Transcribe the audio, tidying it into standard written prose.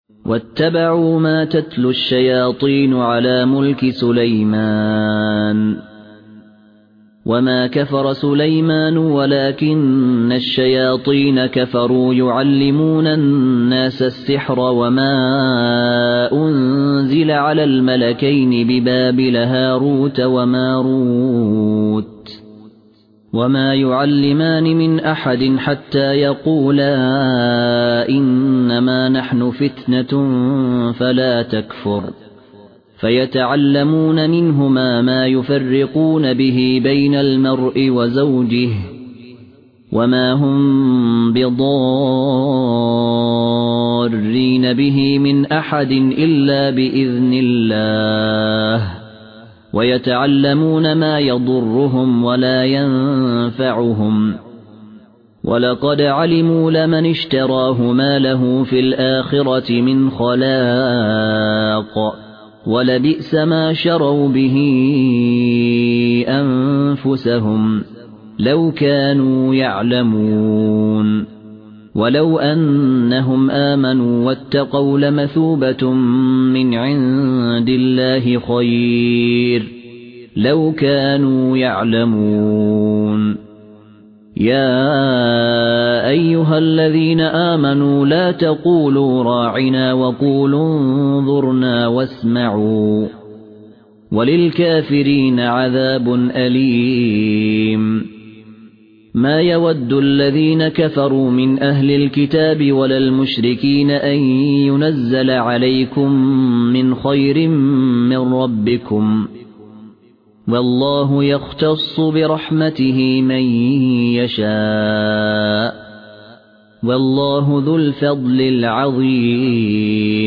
واتبعوا ما تتلو الشياطين على ملك سليمان وما كفر سليمان ولكن الشياطين كفروا يعلمون الناس السحر وما أنزل على الملكين ببابل هاروت وماروت وما يعلمان من أحد حتى يقولا إنما نحن فتنة فلا تكفر فيتعلمون منهما ما يفرقون به بين المرء وزوجه وما هم بضارين به من أحد إلا بإذن الله ويتعلمون ما يضرهم ولا ينفعهم ولقد علموا لمن اشتراه ما له في الآخرة من خلاق ولبئس ما شروا به أنفسهم لو كانوا يعلمون ولو أنهم آمنوا واتقوا لمثوبة من عند الله خير لو كانوا يعلمون يا أيها الذين آمنوا لا تقولوا راعنا وقولوا انظرنا واسمعوا وللكافرين عذاب أليم ما يود الذين كفروا من أهل الكتاب ولا المشركين أن ينزل عليكم من خير من ربكم والله يختص برحمته من يشاء والله ذو الفضل العظيم